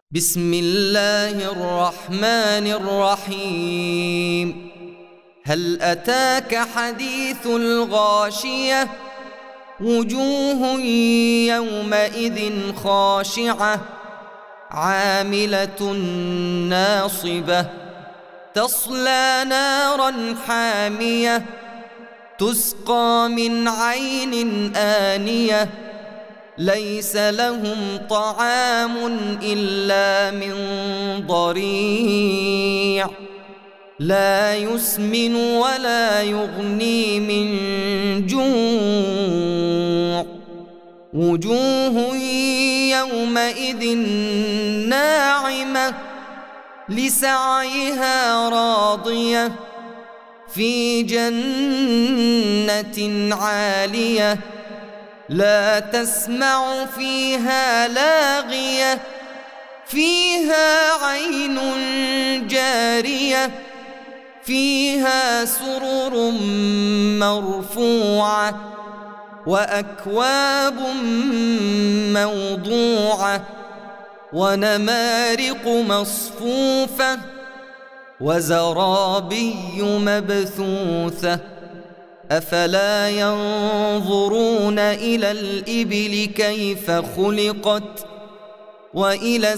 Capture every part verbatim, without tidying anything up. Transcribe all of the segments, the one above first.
بسم الله الرحمن الرحيم. هل أتاك حديث الغاشية؟ وجوه يومئذ خاشعة عاملة ناصبة تصلى نارا حامية تسقى من عين آنية ليس لهم طعام إلا من ضريع لا يسمن ولا يغني من جوع وجوه يومئذ ناعمة لسعيها راضية في جنة عالية لا تسمع فيها لاغية فيها عين جارية فيها سرر مرفوعة وأكواب موضوعة ونمارق مصفوفة وزرابي مبثوثة أفلا ينظرون إلى الإبل كيف خلقت وإلى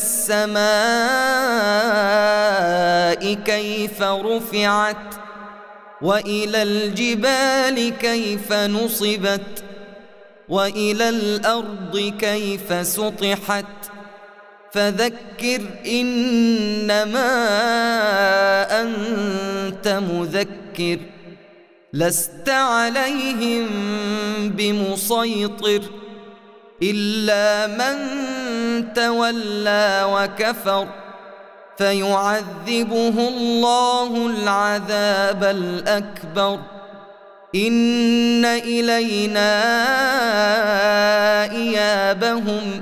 السماء كيف رفعت وإلى الجبال كيف نصبت وإلى الأرض كيف سطحت فذكر إنما أنت مذكر لست عليهم بمسيطر إلا من تولى وكفر فيعذبه الله العذاب الأكبر إن إلينا إيابهم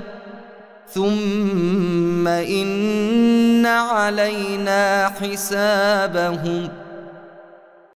ثم إن علينا حسابهم